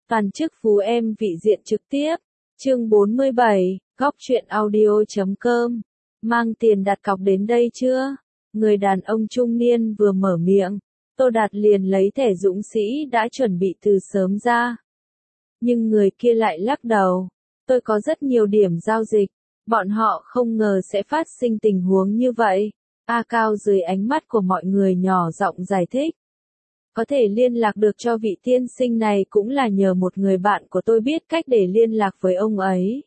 Toàn chức phú em vị diện trực tiếp. Chương 47, góc truyện audio.com. Mang tiền đặt cọc đến đây chưa? Người đàn ông trung niên vừa mở miệng, Tô Đạt liền lấy thẻ dũng sĩ đã chuẩn bị từ sớm ra. Nhưng người kia lại lắc đầu. Tôi có rất nhiều điểm giao dịch. Bọn họ không ngờ sẽ phát sinh tình huống như vậy. A Cao dưới ánh mắt của mọi người nhỏ giọng giải thích. Có thể liên lạc được cho vị tiên sinh này cũng là nhờ một người bạn của tôi biết cách để liên lạc với ông ấy.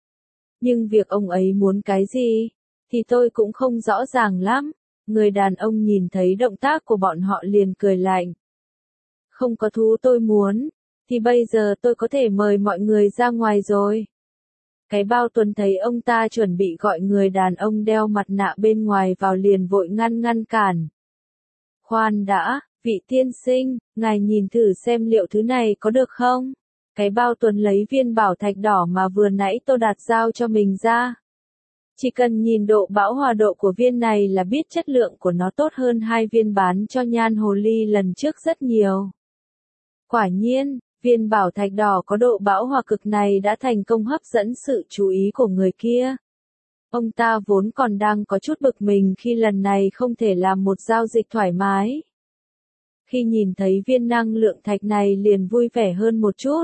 Nhưng việc ông ấy muốn cái gì, thì tôi cũng không rõ ràng lắm. Người đàn ông nhìn thấy động tác của bọn họ liền cười lạnh. Không có thú tôi muốn, thì bây giờ tôi có thể mời mọi người ra ngoài rồi. Cái bao Tuấn thấy ông ta chuẩn bị gọi người đàn ông đeo mặt nạ bên ngoài vào liền vội ngăn cản. Khoan đã, vị tiên sinh, ngài nhìn thử xem liệu thứ này có được không? Cái bao Tuấn lấy viên bảo thạch đỏ mà vừa nãy Tô Đạt giao cho mình ra. Chỉ cần nhìn độ bão hòa độ của viên này là biết chất lượng của nó tốt hơn hai viên bán cho Nhan Hồ Ly lần trước rất nhiều. Quả nhiên, viên bảo thạch đỏ có độ bão hòa cực này đã thành công hấp dẫn sự chú ý của người kia. Ông ta vốn còn đang có chút bực mình khi lần này không thể làm một giao dịch thoải mái. Khi nhìn thấy viên năng lượng thạch này liền vui vẻ hơn một chút.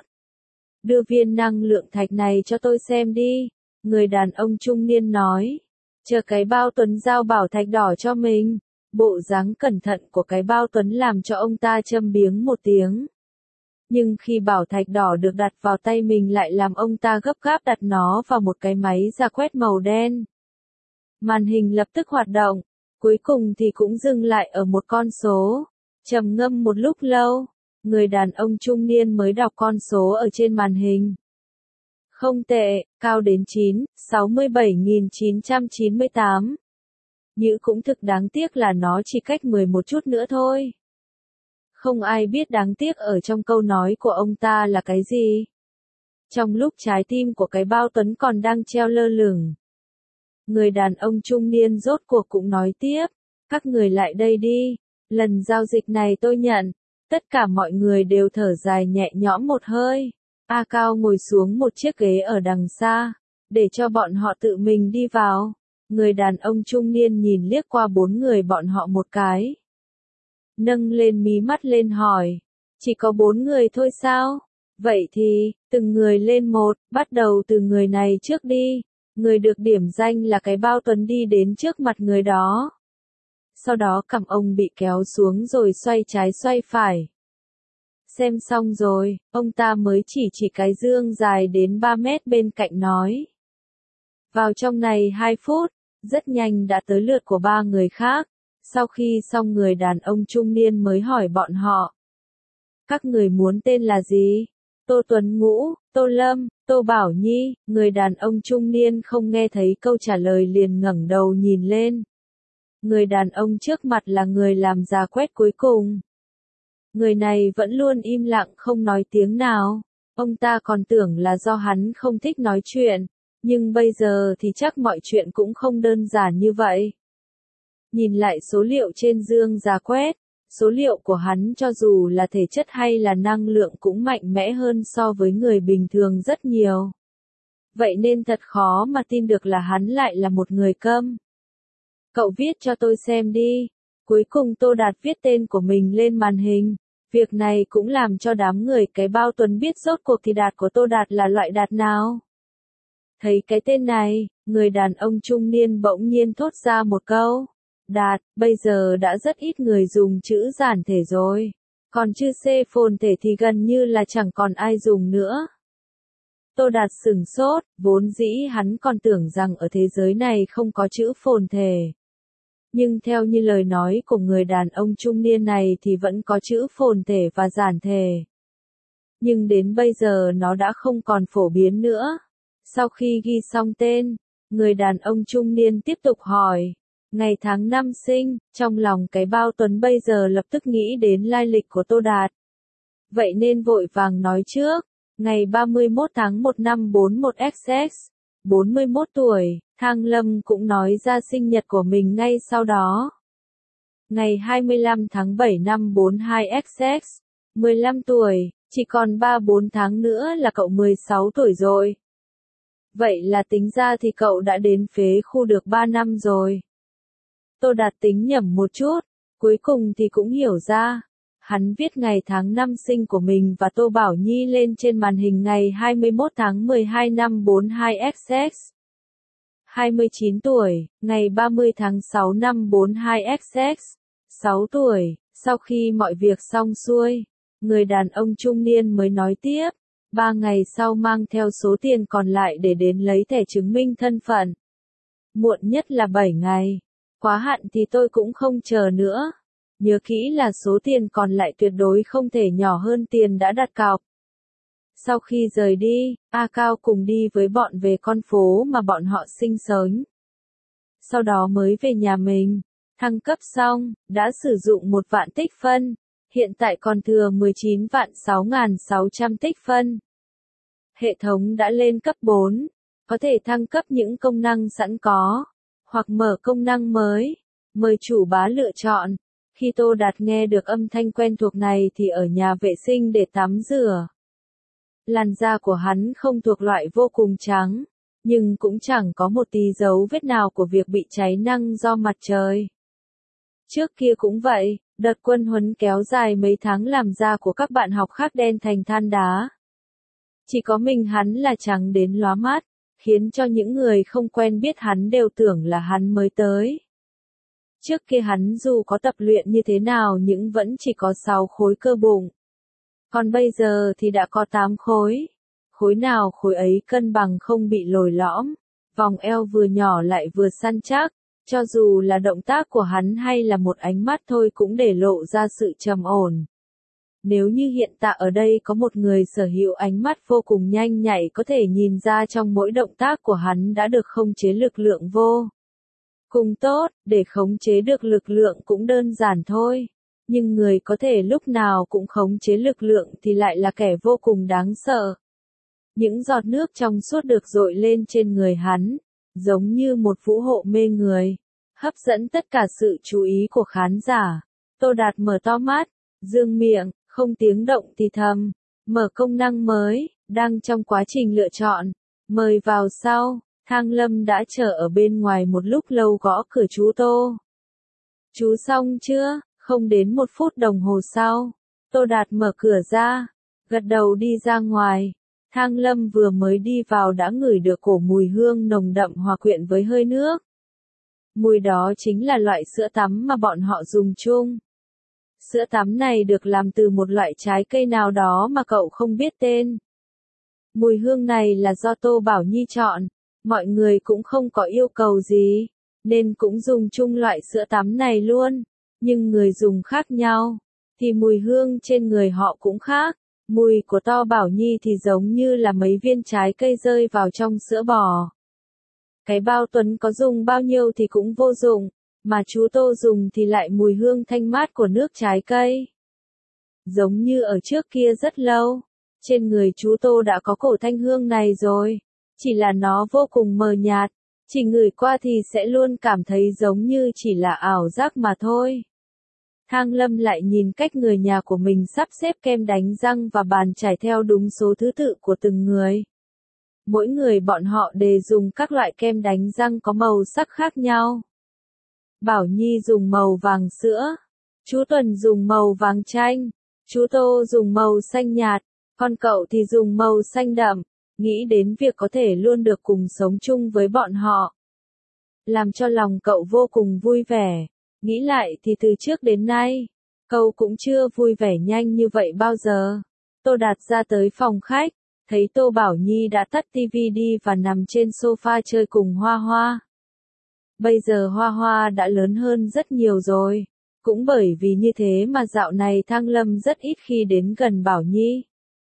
Đưa viên năng lượng thạch này cho tôi xem đi, người đàn ông trung niên nói. Chờ cái bao Tuấn giao bảo thạch đỏ cho mình. Bộ dáng cẩn thận của cái bao Tuấn làm cho ông ta châm biếng một tiếng. Nhưng khi bảo thạch đỏ được đặt vào tay mình lại làm ông ta gấp gáp đặt nó vào một cái máy ra quét màu đen. Màn hình lập tức hoạt động, cuối cùng thì cũng dừng lại ở một con số. Trầm ngâm một lúc lâu, người đàn ông trung niên mới đọc con số ở trên màn hình. Không tệ, cao đến 67.998. Nhữ cũng thực đáng tiếc là nó chỉ cách 11 chút nữa thôi. Không ai biết đáng tiếc ở trong câu nói của ông ta là cái gì. Trong lúc trái tim của cái bao Tuấn còn đang treo lơ lửng. Người đàn ông trung niên rốt cuộc cũng nói tiếp. Các người lại đây đi. Lần giao dịch này tôi nhận. Tất cả mọi người đều thở dài nhẹ nhõm một hơi. A Cao ngồi xuống một chiếc ghế ở đằng xa. Để cho bọn họ tự mình đi vào. Người đàn ông trung niên nhìn liếc qua bốn người bọn họ một cái. Nâng lên mí mắt lên hỏi. Chỉ có 4 người thôi sao? Vậy thì, từng người lên một, bắt đầu từ người này trước đi. Người được điểm danh là cái bao Tuấn đi đến trước mặt người đó. Sau đó cằm ông bị kéo xuống rồi xoay trái xoay phải. Xem xong rồi, ông ta mới chỉ cái dương dài đến 3 mét bên cạnh nói. Vào trong này 2 phút, rất nhanh đã tới lượt của 3 người khác. Sau khi xong người đàn ông trung niên mới hỏi bọn họ. Các người muốn tên là gì? Tô Tuấn Ngũ, Tô Lâm, Tô Bảo Nhi. Người đàn ông trung niên không nghe thấy câu trả lời liền ngẩng đầu nhìn lên. Người đàn ông trước mặt là người làm giá quét cuối cùng. Người này vẫn luôn im lặng không nói tiếng nào. Ông ta còn tưởng là do hắn không thích nói chuyện. Nhưng bây giờ thì chắc mọi chuyện cũng không đơn giản như vậy. Nhìn lại số liệu trên dương giá quét, số liệu của hắn cho dù là thể chất hay là năng lượng cũng mạnh mẽ hơn so với người bình thường rất nhiều. Vậy nên thật khó mà tin được là hắn lại là một người câm. Cậu viết cho tôi xem đi. Cuối cùng Tô Đạt viết tên của mình lên màn hình. Việc này cũng làm cho đám người cái bao Tuấn biết rốt cuộc thì đạt của Tô Đạt là loại đạt nào. Thấy cái tên này, người đàn ông trung niên bỗng nhiên thốt ra một câu. Đạt, bây giờ đã rất ít người dùng chữ giản thể rồi. Còn chữ C phồn thể thì gần như là chẳng còn ai dùng nữa. Tô Đạt sửng sốt, vốn dĩ hắn còn tưởng rằng ở thế giới này không có chữ phồn thể. Nhưng theo như lời nói của người đàn ông trung niên này thì vẫn có chữ phồn thể và giản thể. Nhưng đến bây giờ nó đã không còn phổ biến nữa. Sau khi ghi xong tên, người đàn ông trung niên tiếp tục hỏi. Ngày tháng năm sinh, trong lòng cái bao Tuấn bây giờ lập tức nghĩ đến lai lịch của Tô Đạt. Vậy nên vội vàng nói trước, ngày 31 tháng 1 năm 41XX, 41 tuổi, Thang Lâm cũng nói ra sinh nhật của mình ngay sau đó. Ngày 25 tháng 7 năm 42XX, 15 tuổi, Chỉ còn 3-4 tháng nữa là cậu 16 tuổi rồi. Vậy là tính ra thì cậu đã đến phế khu được 3 năm rồi. Tô Đạt tính nhẩm một chút, cuối cùng thì cũng hiểu ra. Hắn viết ngày tháng năm sinh của mình và Tô Bảo Nhi lên trên màn hình ngày 21 tháng 12 năm 42XX. 29 tuổi, ngày 30 tháng 6 năm 42XX. 6 tuổi, sau khi mọi việc xong xuôi, người đàn ông trung niên mới nói tiếp, 3 ngày sau mang theo số tiền còn lại để đến lấy thẻ chứng minh thân phận. Muộn nhất là 7 ngày, quá hạn thì tôi cũng không chờ nữa. Nhớ kỹ là số tiền còn lại tuyệt đối không thể nhỏ hơn tiền đã đặt cọc. Sau khi rời đi, A Cao cùng đi với bọn về con phố mà bọn họ sinh sống. Sau đó mới về nhà mình, thăng cấp xong, đã sử dụng 1 vạn tích phân, hiện tại còn thừa 19 vạn 6.600 tích phân. Hệ thống đã lên cấp 4, có thể thăng cấp những công năng sẵn có, hoặc mở công năng mới, mời chủ bá lựa chọn. Khi Tô Đạt nghe được âm thanh quen thuộc này thì ở nhà vệ sinh để tắm rửa. Làn da của hắn không thuộc loại vô cùng trắng, nhưng cũng chẳng có một tí dấu vết nào của việc bị cháy năng do mặt trời. Trước kia cũng vậy, đợt quân huấn kéo dài mấy tháng làm da của các bạn học khác đen thành than đá. Chỉ có mình hắn là trắng đến lóa mắt, khiến cho những người không quen biết hắn đều tưởng là hắn mới tới. Trước kia hắn dù có tập luyện như thế nào nhưng vẫn chỉ có 6 khối cơ bụng. Còn bây giờ thì đã có 8 khối. Khối nào khối ấy cân bằng không bị lồi lõm. Vòng eo vừa nhỏ lại vừa săn chắc. Cho dù là động tác của hắn hay là một ánh mắt thôi cũng để lộ ra sự trầm ổn. Nếu như hiện tại ở đây có một người sở hữu ánh mắt vô cùng nhanh nhạy có thể nhìn ra trong mỗi động tác của hắn đã được khống chế lực lượng vô cùng tốt, để khống chế được lực lượng cũng đơn giản thôi. Nhưng người có thể lúc nào cũng khống chế lực lượng thì lại là kẻ vô cùng đáng sợ. Những giọt nước trong suốt được dội lên trên người hắn, giống như một vũ hộ mê người, hấp dẫn tất cả sự chú ý của khán giả. Tô Đạt mở to mắt, dương miệng, không tiếng động thì thầm, mở công năng mới, đang trong quá trình lựa chọn, mời vào sau. Thang Lâm đã chờ ở bên ngoài một lúc lâu gõ cửa chú Tô. Chú xong chưa? Không đến 1 phút đồng hồ sau, Tô Đạt mở cửa ra, gật đầu đi ra ngoài. Thang Lâm vừa mới đi vào đã ngửi được cổ mùi hương nồng đậm hòa quyện với hơi nước. Mùi đó chính là loại sữa tắm mà bọn họ dùng chung. Sữa tắm này được làm từ một loại trái cây nào đó mà cậu không biết tên. Mùi hương này là do Tô Bảo Nhi chọn, mọi người cũng không có yêu cầu gì, nên cũng dùng chung loại sữa tắm này luôn. Nhưng người dùng khác nhau, thì mùi hương trên người họ cũng khác. Mùi của Tô Bảo Nhi thì giống như là mấy viên trái cây rơi vào trong sữa bò. Cái bao Tuấn có dùng bao nhiêu thì cũng vô dụng, mà chú Tô dùng thì lại mùi hương thanh mát của nước trái cây. Giống như ở trước kia rất lâu, trên người chú Tô đã có cổ thanh hương này rồi, chỉ là nó vô cùng mờ nhạt, chỉ ngửi qua thì sẽ luôn cảm thấy giống như chỉ là ảo giác mà thôi. Thang Lâm lại nhìn cách người nhà của mình sắp xếp kem đánh răng và bàn chải theo đúng số thứ tự của từng người. Mỗi người bọn họ đều dùng các loại kem đánh răng có màu sắc khác nhau. Bảo Nhi dùng màu vàng sữa, chú Tuần dùng màu vàng chanh, chú Tô dùng màu xanh nhạt, còn cậu thì dùng màu xanh đậm, nghĩ đến việc có thể luôn được cùng sống chung với bọn họ. Làm cho lòng cậu vô cùng vui vẻ. Nghĩ lại thì từ trước đến nay, cậu cũng chưa vui vẻ nhanh như vậy bao giờ. Tô Đạt ra tới phòng khách, thấy Tô Bảo Nhi đã tắt tivi đi và nằm trên sofa chơi cùng Hoa Hoa. Bây giờ Hoa Hoa đã lớn hơn rất nhiều rồi. Cũng bởi vì như thế mà dạo này Thang Lâm rất ít khi đến gần Bảo Nhi.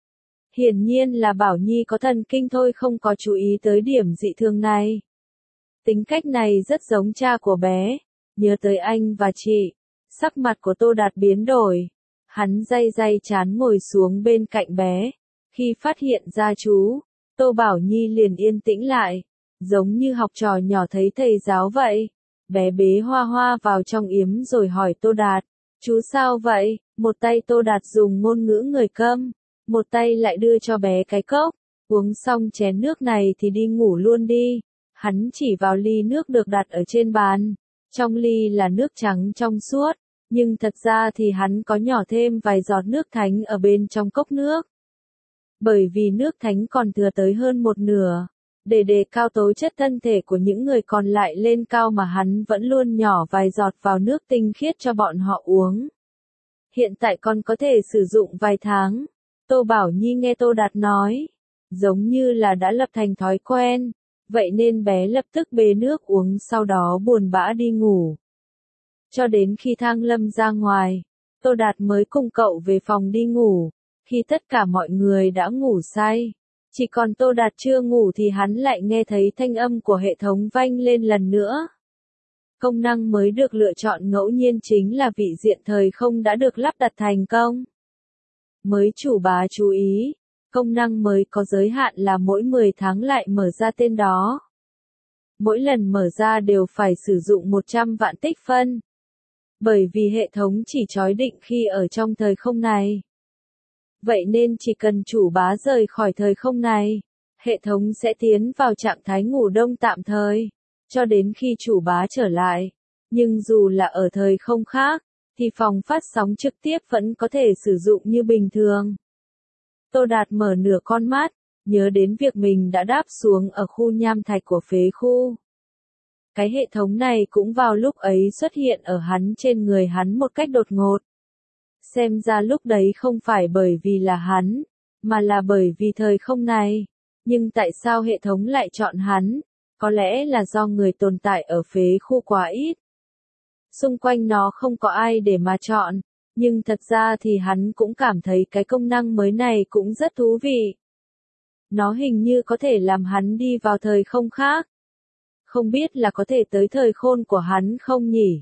Hiển nhiên là Bảo Nhi có thần kinh thôi không có chú ý tới điểm dị thường này. Tính cách này rất giống cha của bé. Nhớ tới anh và chị, sắc mặt của Tô Đạt biến đổi. Hắn day day chán ngồi xuống bên cạnh bé. Khi phát hiện ra chú, Tô Bảo Nhi liền yên tĩnh lại, giống như học trò nhỏ thấy thầy giáo vậy. Bé bế Hoa Hoa vào trong yếm rồi hỏi Tô Đạt, chú sao vậy? Một tay Tô Đạt dùng ngôn ngữ người Câm, một tay lại đưa cho bé cái cốc, uống xong chén nước này thì đi ngủ luôn đi. Hắn chỉ vào ly nước được đặt ở trên bàn, trong ly là nước trắng trong suốt, nhưng thật ra thì hắn có nhỏ thêm vài giọt nước thánh ở bên trong cốc nước. Bởi vì nước thánh còn thừa tới hơn một nửa, để đề cao tố chất thân thể của những người còn lại lên cao mà hắn vẫn luôn nhỏ vài giọt vào nước tinh khiết cho bọn họ uống. Hiện tại con có thể sử dụng vài tháng. Tô Bảo Nhi nghe Tô Đạt nói, giống như là đã lập thành thói quen, vậy nên bé lập tức bê nước uống sau đó buồn bã đi ngủ. Cho đến khi Thang Lâm ra ngoài, Tô Đạt mới cùng cậu về phòng đi ngủ, khi tất cả mọi người đã ngủ say. Chỉ còn Tô Đạt chưa ngủ thì hắn lại nghe thấy thanh âm của hệ thống vang lên lần nữa. Công năng mới được lựa chọn ngẫu nhiên chính là vị diện thời không đã được lắp đặt thành công. Mới chủ bá chú ý, công năng mới có giới hạn là mỗi 10 tháng lại mở ra tên đó. Mỗi lần mở ra đều phải sử dụng 100 vạn tích phân. Bởi vì hệ thống chỉ chói định khi ở trong thời không này. Vậy nên chỉ cần chủ bá rời khỏi thời không này, hệ thống sẽ tiến vào trạng thái ngủ đông tạm thời, cho đến khi chủ bá trở lại. Nhưng dù là ở thời không khác, thì phòng phát sóng trực tiếp vẫn có thể sử dụng như bình thường. Tô Đạt mở nửa con mắt, nhớ đến việc mình đã đáp xuống ở khu nham thạch của phế khu. Cái hệ thống này cũng vào lúc ấy xuất hiện ở hắn trên người hắn một cách đột ngột. Xem ra lúc đấy không phải bởi vì là hắn, mà là bởi vì thời không này. Nhưng tại sao hệ thống lại chọn hắn? Có lẽ là do người tồn tại ở phế khu quá ít. Xung quanh nó không có ai để mà chọn, nhưng thật ra thì hắn cũng cảm thấy cái công năng mới này cũng rất thú vị. Nó hình như có thể làm hắn đi vào thời không khác. Không biết là có thể tới thời khôn của hắn không nhỉ?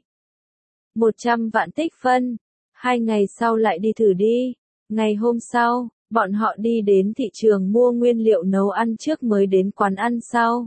100 vạn tích phân. 2 ngày sau lại đi thử đi. Ngày hôm sau, bọn họ đi đến thị trường mua nguyên liệu nấu ăn trước mới đến quán ăn sau.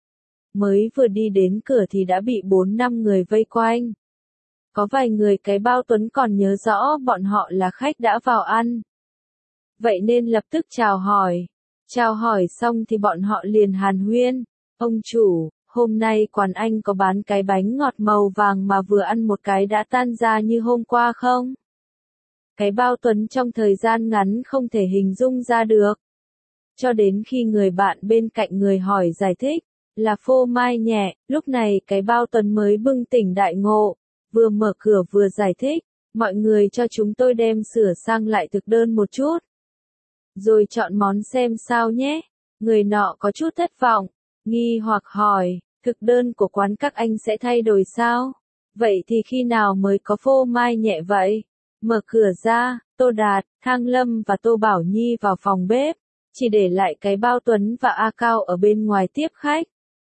Mới vừa đi đến cửa thì đã bị 4-5 người vây quanh. Có vài người cái bao Tuấn còn nhớ rõ bọn họ là khách đã vào ăn. Vậy nên lập tức chào hỏi. Chào hỏi xong thì bọn họ liền hàn huyên. Ông chủ, hôm nay quán anh có bán cái bánh ngọt màu vàng mà vừa ăn một cái đã tan ra như hôm qua không? Cái bao Tuấn trong thời gian ngắn không thể hình dung ra được. Cho đến khi người bạn bên cạnh người hỏi giải thích, là phô mai nhẹ, lúc này cái bao Tuấn mới bừng tỉnh đại ngộ, vừa mở cửa vừa giải thích, mọi người cho chúng tôi đem sửa sang lại thực đơn một chút. Rồi chọn món xem sao nhé. Người nọ có chút thất vọng, nghi hoặc hỏi, thực đơn của quán các anh sẽ thay đổi sao? Vậy thì khi nào mới có phô mai nhẹ vậy? Mở cửa ra, Tô Đạt, Thang Lâm và Tô Bảo Nhi vào phòng bếp, chỉ để lại cái bao Tuấn và A Cao ở bên ngoài tiếp khách.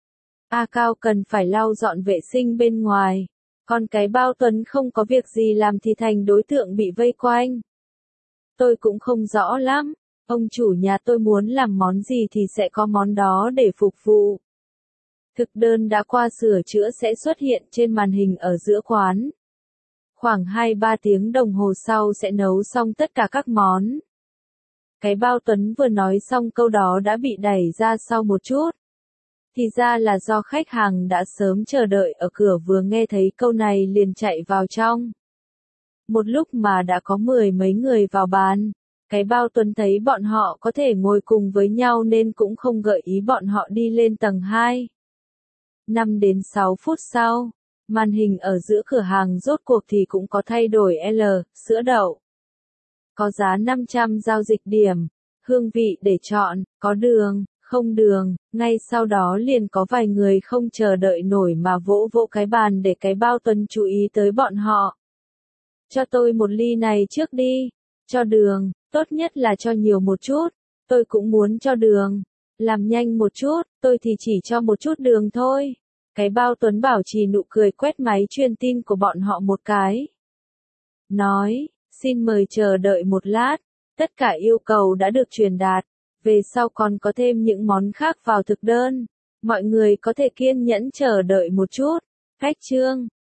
A Cao cần phải lau dọn vệ sinh bên ngoài, còn cái bao Tuấn không có việc gì làm thì thành đối tượng bị vây quanh. Tôi cũng không rõ lắm, ông chủ nhà tôi muốn làm món gì thì sẽ có món đó để phục vụ. Thực đơn đã qua sửa chữa sẽ xuất hiện trên màn hình ở giữa quán. Khoảng 2-3 tiếng đồng hồ sau sẽ nấu xong tất cả các món. Cái bao Tuấn vừa nói xong câu đó đã bị đẩy ra sau một chút. Thì ra là do khách hàng đã sớm chờ đợi ở cửa vừa nghe thấy câu này liền chạy vào trong. Một lúc mà đã có 10 mấy người vào bàn, cái bao Tuấn thấy bọn họ có thể ngồi cùng với nhau nên cũng không gợi ý bọn họ đi lên tầng 2. 5 đến 6 phút sau, màn hình ở giữa cửa hàng rốt cuộc thì cũng có thay đổi sữa đậu. Có giá 500 giao dịch điểm, hương vị để chọn, có đường, không đường, ngay sau đó liền có vài người không chờ đợi nổi mà vỗ vỗ cái bàn để cái bao Tuấn chú ý tới bọn họ. Cho tôi một ly này trước đi, cho đường, tốt nhất là cho nhiều một chút, tôi cũng muốn cho đường, làm nhanh một chút, tôi thì chỉ cho một chút đường thôi. Cái bao Tuấn bảo trì nụ cười quét máy truyền tin của bọn họ một cái. Nói, xin mời chờ đợi một lát, tất cả yêu cầu đã được truyền đạt, về sau còn có thêm những món khác vào thực đơn, mọi người có thể kiên nhẫn chờ đợi một chút. Khách trương,